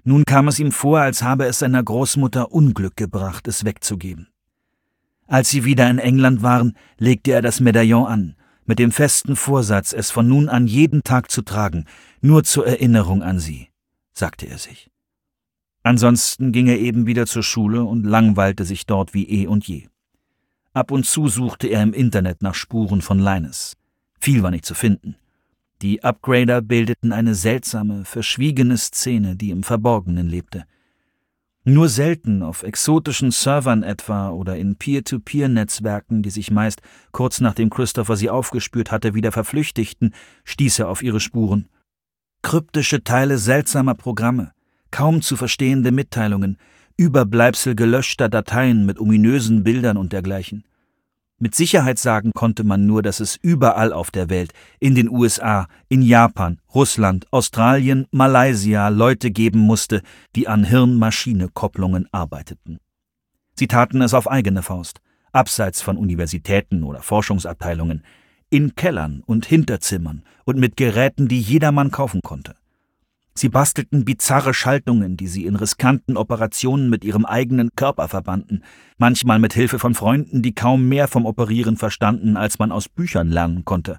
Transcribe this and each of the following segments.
Nun kam es ihm vor, als habe es seiner Großmutter Unglück gebracht, es wegzugeben. Als sie wieder in England waren, legte er das Medaillon an, mit dem festen Vorsatz, es von nun an jeden Tag zu tragen, nur zur Erinnerung an sie, sagte er sich. Ansonsten ging er eben wieder zur Schule und langweilte sich dort wie eh und je. Ab und zu suchte er im Internet nach Spuren von Linus. Viel war nicht zu finden. Die Upgrader bildeten eine seltsame, verschwiegene Szene, die im Verborgenen lebte. Nur selten auf exotischen Servern etwa oder in Peer-to-Peer-Netzwerken, die sich meist kurz nachdem Christopher sie aufgespürt hatte, wieder verflüchtigten, stieß er auf ihre Spuren. Kryptische Teile seltsamer Programme, kaum zu verstehende Mitteilungen, Überbleibsel gelöschter Dateien mit ominösen Bildern und dergleichen. Mit Sicherheit sagen konnte man nur, dass es überall auf der Welt, in den USA, in Japan, Russland, Australien, Malaysia Leute geben musste, die an Hirn-Maschine-Kopplungen arbeiteten. Sie taten es auf eigene Faust, abseits von Universitäten oder Forschungsabteilungen, in Kellern und Hinterzimmern und mit Geräten, die jedermann kaufen konnte. Sie bastelten bizarre Schaltungen, die sie in riskanten Operationen mit ihrem eigenen Körper verbanden, manchmal mit Hilfe von Freunden, die kaum mehr vom Operieren verstanden, als man aus Büchern lernen konnte.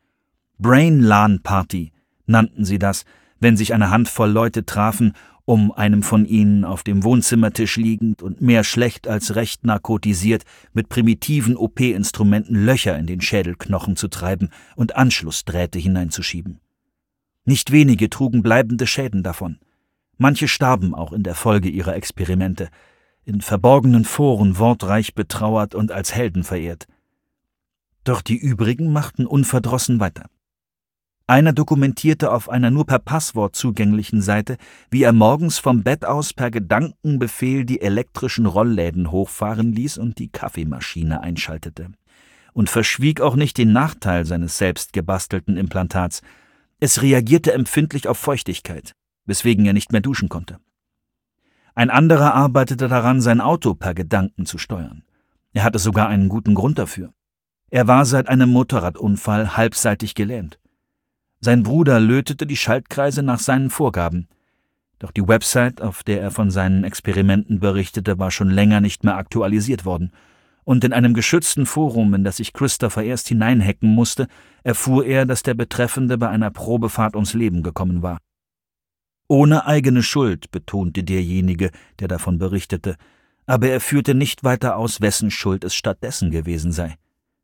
Brain-LAN-Party nannten sie das, wenn sich eine Handvoll Leute trafen, um einem von ihnen auf dem Wohnzimmertisch liegend und mehr schlecht als recht narkotisiert mit primitiven OP-Instrumenten Löcher in den Schädelknochen zu treiben und Anschlussdrähte hineinzuschieben. Nicht wenige trugen bleibende Schäden davon. Manche starben auch in der Folge ihrer Experimente, in verborgenen Foren wortreich betrauert und als Helden verehrt. Doch die übrigen machten unverdrossen weiter. Einer dokumentierte auf einer nur per Passwort zugänglichen Seite, wie er morgens vom Bett aus per Gedankenbefehl die elektrischen Rollläden hochfahren ließ und die Kaffeemaschine einschaltete. Und verschwieg auch nicht den Nachteil seines selbst gebastelten Implantats. Es reagierte empfindlich auf Feuchtigkeit, weswegen er nicht mehr duschen konnte. Ein anderer arbeitete daran, sein Auto per Gedanken zu steuern. Er hatte sogar einen guten Grund dafür. Er war seit einem Motorradunfall halbseitig gelähmt. Sein Bruder lötete die Schaltkreise nach seinen Vorgaben. Doch die Website, auf der er von seinen Experimenten berichtete, war schon länger nicht mehr aktualisiert worden. Und in einem geschützten Forum, in das sich Christopher erst hineinhacken musste, erfuhr er, dass der Betreffende bei einer Probefahrt ums Leben gekommen war. Ohne eigene Schuld, betonte derjenige, der davon berichtete, aber er führte nicht weiter aus, wessen Schuld es stattdessen gewesen sei.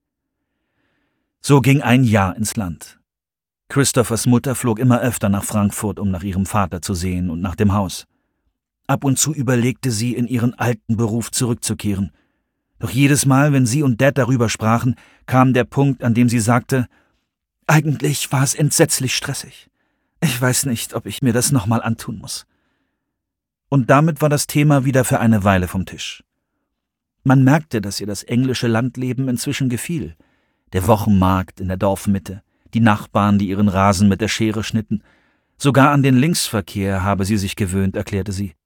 So ging ein Jahr ins Land. Christophers Mutter flog immer öfter nach Frankfurt, um nach ihrem Vater zu sehen und nach dem Haus. Ab und zu überlegte sie, in ihren alten Beruf zurückzukehren. Doch jedes Mal, wenn sie und Dad darüber sprachen, kam der Punkt, an dem sie sagte, »Eigentlich war es entsetzlich stressig. Ich weiß nicht, ob ich mir das nochmal antun muss.« Und damit war das Thema wieder für eine Weile vom Tisch. Man merkte, dass ihr das englische Landleben inzwischen gefiel. Der Wochenmarkt in der Dorfmitte, die Nachbarn, die ihren Rasen mit der Schere schnitten. Sogar an den Linksverkehr habe sie sich gewöhnt, erklärte sie.